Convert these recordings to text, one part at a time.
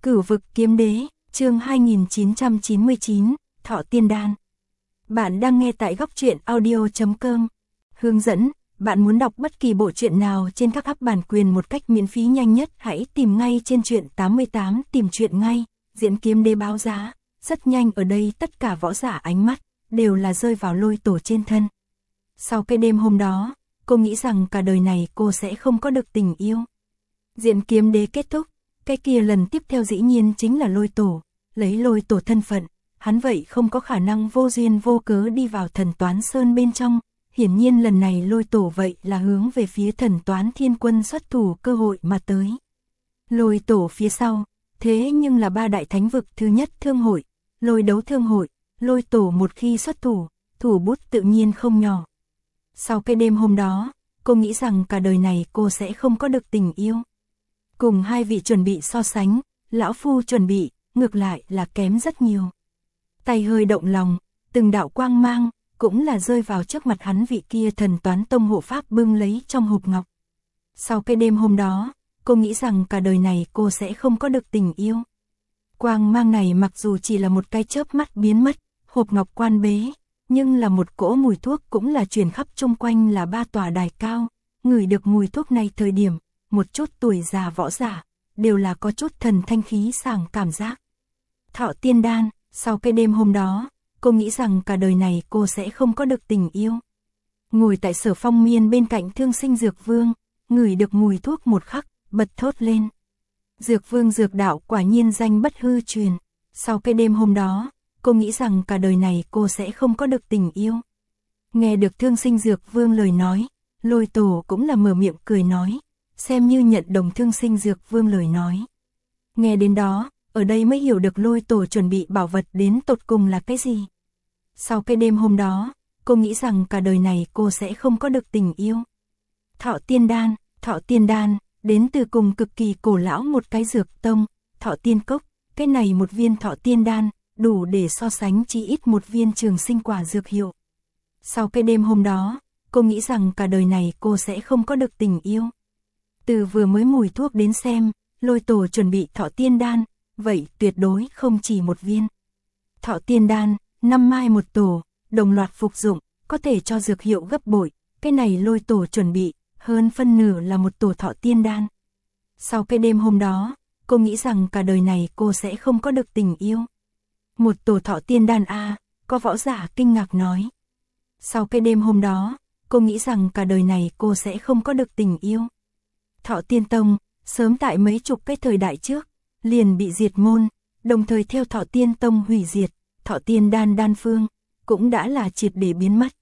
Cửu vực kiếm đế, chương 2999, Thọ Tiên Đan. Bạn đang nghe tại góc truyện audio.com. Hướng dẫn, bạn muốn đọc bất kỳ bộ truyện nào trên các app bản quyền một cách miễn phí nhanh nhất, hãy tìm ngay trên truyện 88 tìm truyện ngay, diễn kiếm đế báo giá. Rất nhanh ở đây tất cả võ giả ánh mắt đều là rơi vào Lôi Tổ trên thân. Sau cái đêm hôm đó, cô nghĩ rằng cả đời này cô sẽ không có được tình yêu. Diễn kiếm đế kết thúc, cái kia lần tiếp theo dĩ nhiên chính là Lôi Tổ. Lấy Lôi Tổ thân phận, hắn vậy không có khả năng vô duyên vô cớ đi vào Thần Toán Sơn bên trong. Hiển nhiên lần này Lôi Tổ vậy là hướng về phía Thần Toán Thiên Quân xuất thủ cơ hội mà tới. Lôi Tổ phía sau, thế nhưng là ba đại thánh vực thứ nhất thương hội, Lôi Đấu Thương hội. Lôi Tổ một khi xuất thủ, thủ bút tự nhiên không nhỏ. Sau cái đêm hôm đó, cô nghĩ rằng cả đời này cô sẽ không có được tình yêu. Cùng hai vị chuẩn bị so sánh, lão phu chuẩn bị, ngược lại là kém rất nhiều. Tay hơi động lòng, từng đạo quang mang, cũng là rơi vào trước mặt hắn vị kia Thần Toán Tông hộ pháp bưng lấy trong hộp ngọc. Sau cái đêm hôm đó, cô nghĩ rằng cả đời này cô sẽ không có được tình yêu. Quang mang này mặc dù chỉ là một cái chớp mắt biến mất, hộp ngọc quan bế, nhưng là một cỗ mùi thuốc cũng là truyền khắp chung quanh là ba tòa đài cao. Ngửi được mùi thuốc này thời điểm, một chút tuổi già võ giả, đều là có chút thần thanh khí sảng cảm giác. Thọ Tiên Đan, sau cái đêm hôm đó, cô nghĩ rằng cả đời này cô sẽ không có được tình yêu. Ngồi tại Sở Phong Miên bên cạnh Thương Sinh Dược Vương, ngửi được mùi thuốc một khắc, bật thốt lên. Dược Vương dược đạo quả nhiên danh bất hư truyền. Sau cái đêm hôm đó, cô nghĩ rằng cả đời này cô sẽ không có được tình yêu. Nghe được Thương Sinh Dược Vương lời nói, Lôi Tổ cũng là mở miệng cười nói, xem như nhận đồng Thương Sinh Dược Vương lời nói. Nghe đến đó, ở đây mới hiểu được Lôi Tổ chuẩn bị bảo vật đến tột cùng là cái gì. Sau cái đêm hôm đó, cô nghĩ rằng cả đời này cô sẽ không có được tình yêu. Thọ Tiên Đan, đến từ cùng cực kỳ cổ lão một cái dược tông, Thọ Tiên Cốc. Cái này một viên Thọ Tiên Đan, đủ để so sánh chỉ ít một viên trường sinh quả dược hiệu. Sau cái đêm hôm đó, cô nghĩ rằng cả đời này cô sẽ không có được tình yêu. Từ vừa mới mùi thuốc đến xem, Lôi Tổ chuẩn bị Thọ Tiên Đan, vậy tuyệt đối không chỉ một viên. Thọ Tiên Đan, 5 mai một tổ, đồng loạt phục dụng, có thể cho dược hiệu gấp bội. Cái này Lôi Tổ chuẩn bị, hơn phân nửa là một tổ Thọ Tiên Đan. Sau cái đêm hôm đó, cô nghĩ rằng cả đời này cô sẽ không có được tình yêu. Một tổ Thọ Tiên Đan a, có võ giả kinh ngạc nói. Sau cái đêm hôm đó, cô nghĩ rằng cả đời này cô sẽ không có được tình yêu. Thọ Tiên Tông, sớm tại mấy chục cái thời đại trước, liền bị diệt môn, đồng thời theo Thọ Tiên Tông hủy diệt, Thọ Tiên Đan đan phương, cũng đã là triệt để biến mất.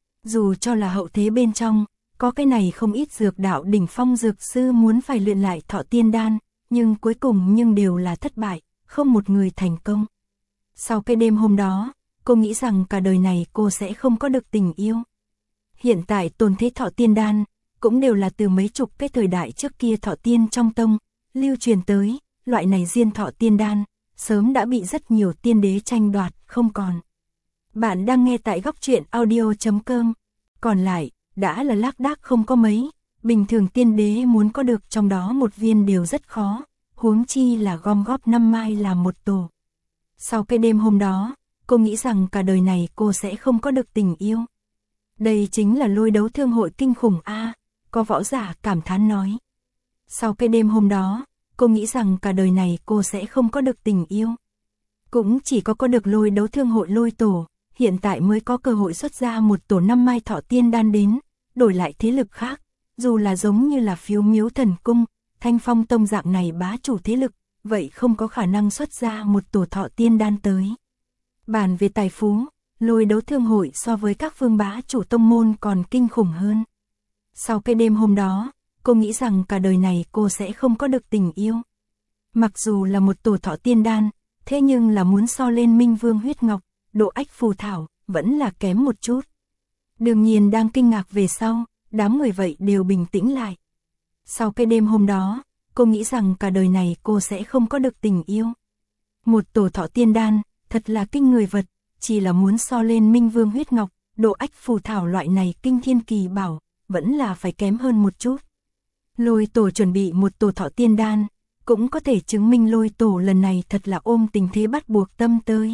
Dù cho là hậu thế bên trong, có cái này không ít dược đạo đỉnh phong dược sư muốn phải luyện lại Thọ Tiên Đan, nhưng cuối cùng đều là thất bại, không một người thành công. Sau cái đêm hôm đó, cô nghĩ rằng cả đời này cô sẽ không có được tình yêu. Hiện tại tồn thế Thọ Tiên Đan, cũng đều là từ mấy chục cái thời đại trước kia Thọ Tiên trong tông, lưu truyền tới, loại này riêng Thọ Tiên Đan, sớm đã bị rất nhiều tiên đế tranh đoạt, không còn. Bạn đang nghe tại góc truyện audio.com, còn lại, đã là lác đác không có mấy, bình thường tiên đế muốn có được trong đó một viên đều rất khó, huống chi là gom góp 5 mai làm một tổ. Sau cái đêm hôm đó, cô nghĩ rằng cả đời này cô sẽ không có được tình yêu. Đây chính là Lôi Đấu Thương hội kinh khủng a, có võ giả cảm thán nói. Sau cái đêm hôm đó, cô nghĩ rằng cả đời này cô sẽ không có được tình yêu. Cũng chỉ có được Lôi Đấu Thương hội Lôi Tổ, hiện tại mới có cơ hội xuất ra một tổ 5 mai Thọ Tiên Đan đến, đổi lại thế lực khác, dù là giống như là Phiếu Miếu Thần Cung, Thanh Phong Tông dạng này bá chủ thế lực, vậy không có khả năng xuất ra một tổ Thọ Tiên Đan tới. Bàn về tài phú, Lôi Đấu Thương hội so với các vương bá chủ tông môn còn kinh khủng hơn. Sau cái đêm hôm đó, cô nghĩ rằng cả đời này cô sẽ không có được tình yêu. Mặc dù là một tổ Thọ Tiên Đan, thế nhưng là muốn so lên Minh Vương huyết ngọc, Độ Ách phù thảo, vẫn là kém một chút. Đương nhiên đang kinh ngạc về sau, đám người vậy đều bình tĩnh lại. Sau cái đêm hôm đó, cô nghĩ rằng cả đời này cô sẽ không có được tình yêu. Một tổ Thọ Tiên Đan, thật là kinh người vật, chỉ là muốn so lên Minh Vương huyết ngọc, Độ Ách phù thảo loại này kinh thiên kỳ bảo, vẫn là phải kém hơn một chút. Lôi Tổ chuẩn bị một tổ Thọ Tiên Đan, cũng có thể chứng minh Lôi Tổ lần này thật là ôm tình thế bắt buộc tâm tới.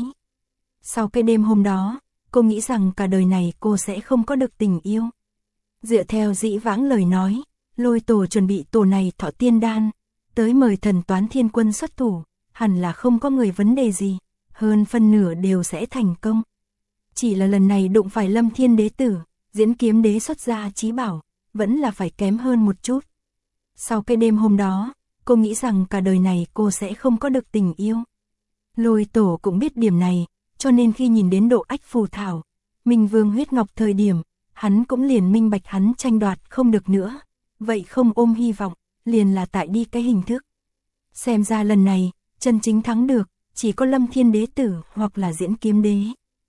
Sau cái đêm hôm đó, cô nghĩ rằng cả đời này cô sẽ không có được tình yêu. Dựa theo dĩ vãng lời nói, Lôi Tổ chuẩn bị tổ này thọ tiên đan, tới mời thần toán thiên quân xuất thủ, hẳn là không có người vấn đề gì, hơn phân nửa đều sẽ thành công. Chỉ là lần này đụng phải Lâm Thiên Đế Tử, Diễn Kiếm Đế xuất ra chí bảo, vẫn là phải kém hơn một chút. Sau cái đêm hôm đó, cô nghĩ rằng cả đời này cô sẽ không có được tình yêu. Lôi Tổ cũng biết điểm này, cho nên khi nhìn đến độ ách phù thảo, Minh Vương huyết ngọc thời điểm, hắn cũng liền minh bạch hắn tranh đoạt không được nữa. Vậy không ôm hy vọng, liền là tại đi cái hình thức. Xem ra lần này, chân chính thắng được, chỉ có Lâm Thiên Đế Tử hoặc là Diễn Kiếm Đế.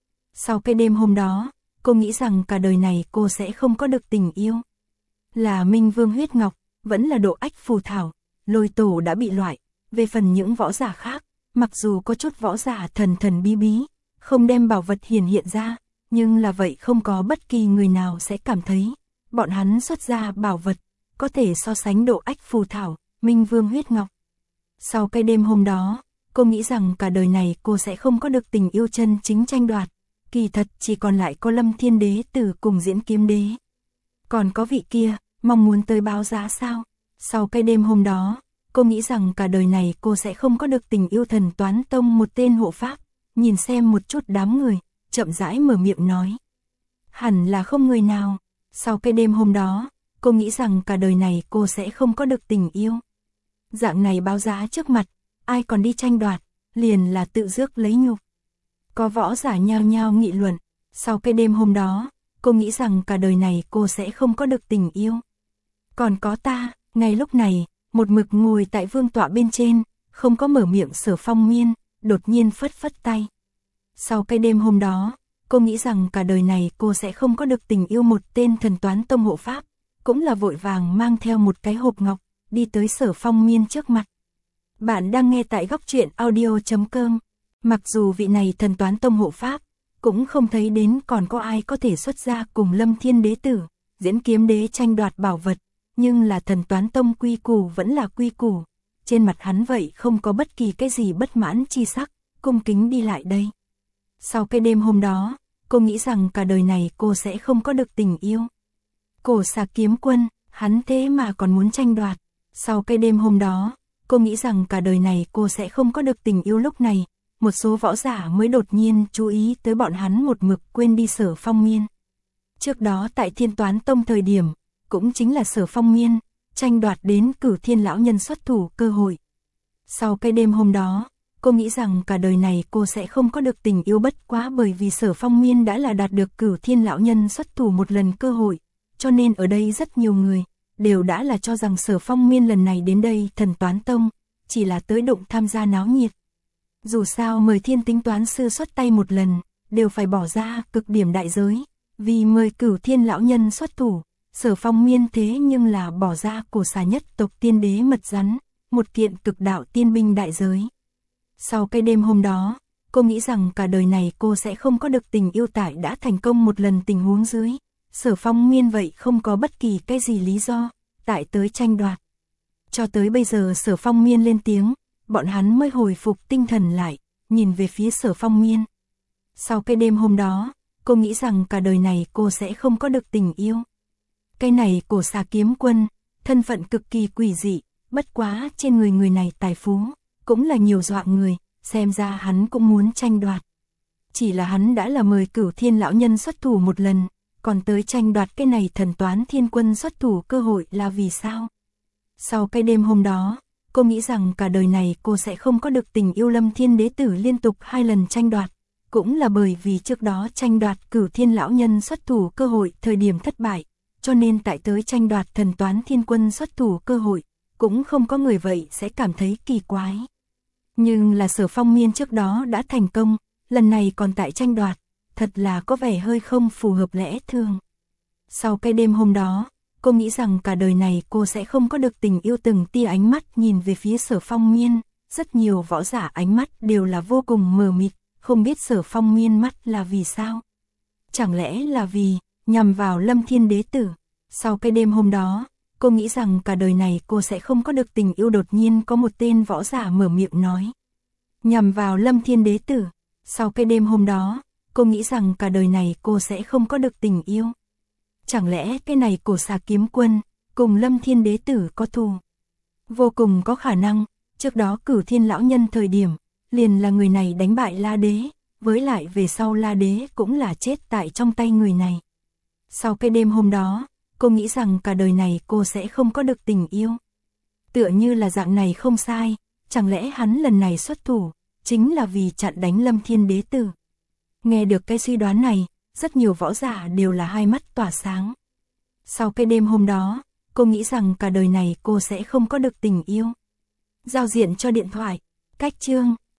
Sau cái đêm hôm đó, cô nghĩ rằng cả đời này cô sẽ không có được tình yêu. Là Minh Vương huyết ngọc, vẫn là độ ách phù thảo, Lôi Tổ đã bị loại. Về phần những võ giả khác, mặc dù có chút võ giả thần thần bí bí, không đem bảo vật hiển hiện ra, nhưng là vậy không có bất kỳ người nào sẽ cảm thấy bọn hắn xuất ra bảo vật có thể so sánh độ ách phù thảo, Minh Vương huyết ngọc. Sau cái đêm hôm đó, cô nghĩ rằng cả đời này cô sẽ không có được tình yêu chân chính tranh đoạt, kỳ thật chỉ còn lại có Lâm Thiên Đế Tử cùng Diễn Kiếm Đế. Còn có vị kia, mong muốn tới báo giá sao? Sau cái đêm hôm đó, cô nghĩ rằng cả đời này cô sẽ không có được tình yêu thần toán tông một tên hộ pháp, nhìn xem một chút đám người, chậm rãi mở miệng nói. Hẳn là không người nào. Sau cái đêm hôm đó, cô nghĩ rằng cả đời này cô sẽ không có được tình yêu. Dạng này báo giá trước mặt, ai còn đi tranh đoạt, liền là tự rước lấy nhục. Có võ giả nhao nhao nghị luận, sau cái đêm hôm đó, cô nghĩ rằng cả đời này cô sẽ không có được tình yêu. Còn có ta, ngay lúc này, một mực ngồi tại vương tọa bên trên, không có mở miệng Sở Phong Nguyên, đột nhiên phất phất tay. Sau cái đêm hôm đó, cô nghĩ rằng cả đời này cô sẽ không có được tình yêu một tên thần toán tông hộ pháp, cũng là vội vàng mang theo một cái hộp ngọc, đi tới Sở Phong Miên trước mặt. Bạn đang nghe tại góc truyện audio.com. Mặc dù vị này thần toán tông hộ pháp, cũng không thấy đến còn có ai có thể xuất ra cùng Lâm Thiên Đế Tử, Diễn Kiếm Đế tranh đoạt bảo vật, nhưng là thần toán tông quy củ vẫn là quy củ. Trên mặt hắn vậy không có bất kỳ cái gì bất mãn chi sắc, cung kính đi lại đây. Sau cái đêm hôm đó, cô nghĩ rằng cả đời này cô sẽ không có được tình yêu. Cổ Xà Kiếm Quân, hắn thế mà còn muốn tranh đoạt. Sau cái đêm hôm đó, cô nghĩ rằng cả đời này cô sẽ không có được tình yêu. Lúc này, một số võ giả mới đột nhiên chú ý tới bọn hắn một mực quên đi Sở Phong Miên. Trước đó tại Thiên Toán Tông thời điểm, cũng chính là Sở Phong Miên, tranh đoạt đến Cửu Thiên lão nhân xuất thủ cơ hội. Sau cái đêm hôm đó, cô nghĩ rằng cả đời này cô sẽ không có được tình yêu, bất quá bởi vì Sở Phong Miên đã là đạt được Cửu Thiên lão nhân xuất thủ một lần cơ hội, cho nên ở đây rất nhiều người đều đã là cho rằng Sở Phong Miên lần này đến đây Thần Toán Tông chỉ là tới đụng tham gia náo nhiệt. Dù sao mời Thiên Tính Toán sư xuất tay một lần, đều phải bỏ ra cực điểm đại giới, vì mời Cửu Thiên lão nhân xuất thủ, Sở Phong Miên thế nhưng là bỏ ra Cổ Xà nhất tộc tiên đế mật rắn, một kiện cực đạo tiên binh đại giới. Sau cái đêm hôm đó, cô nghĩ rằng cả đời này cô sẽ không có được tình yêu tại đã thành công một lần tình huống dưới. Sở Phong Miên vậy không có bất kỳ cái gì lý do, tại tới tranh đoạt. Cho tới bây giờ Sở Phong Miên lên tiếng, bọn hắn mới hồi phục tinh thần lại, nhìn về phía Sở Phong Miên. Sau cái đêm hôm đó, cô nghĩ rằng cả đời này cô sẽ không có được tình yêu. Cái này Cổ Xà Kiếm Quân, thân phận cực kỳ quỷ dị, bất quá trên người này tài phú, cũng là nhiều dọa người, xem ra hắn cũng muốn tranh đoạt. Chỉ là hắn đã là mời Cửu Thiên lão nhân xuất thủ một lần, còn tới tranh đoạt cái này Thần Toán Thiên Quân xuất thủ cơ hội là vì sao? Sau cái đêm hôm đó, cô nghĩ rằng cả đời này cô sẽ không có được tình yêu. Lâm Thiên Đế Tử liên tục 2 lần tranh đoạt, cũng là bởi vì trước đó tranh đoạt Cửu Thiên lão nhân xuất thủ cơ hội thời điểm thất bại, cho nên tại tới tranh đoạt Thần Toán Thiên Quân xuất thủ cơ hội, cũng không có người vậy sẽ cảm thấy kỳ quái. Nhưng là Sở Phong Miên trước đó đã thành công, lần này còn tại tranh đoạt, thật là có vẻ hơi không phù hợp lẽ thường. Sau cái đêm hôm đó, cô nghĩ rằng cả đời này cô sẽ không có được tình yêu. Từng tia ánh mắt nhìn về phía Sở Phong Miên, rất nhiều võ giả ánh mắt đều là vô cùng mờ mịt, không biết Sở Phong Miên mắt là vì sao. Chẳng lẽ là vì nhằm vào Lâm Thiên Đế Tử? Sau cái đêm hôm đó, cô nghĩ rằng cả đời này cô sẽ không có được tình yêu. Đột nhiên có một tên võ giả mở miệng nói. Nhằm vào Lâm Thiên Đế Tử. Sau cái đêm hôm đó, cô nghĩ rằng cả đời này cô sẽ không có được tình yêu. Chẳng lẽ cái này Cổ Xà Kiếm Quân cùng Lâm Thiên Đế Tử có thù? Vô cùng có khả năng, trước đó Cửu Thiên lão nhân thời điểm, liền là người này đánh bại La Đế, với lại về sau La Đế cũng là chết tại trong tay người này. Sau cái đêm hôm đó, cô nghĩ rằng cả đời này cô sẽ không có được tình yêu. Tựa như là dạng này không sai, chẳng lẽ hắn lần này xuất thủ, chính là vì chặn đánh Lâm Thiên Đế Tử? Nghe được cái suy đoán này, rất nhiều võ giả đều là hai mắt tỏa sáng. Sau cái đêm hôm đó, cô nghĩ rằng cả đời này cô sẽ không có được tình yêu. Giao diện cho điện thoại, cách chương.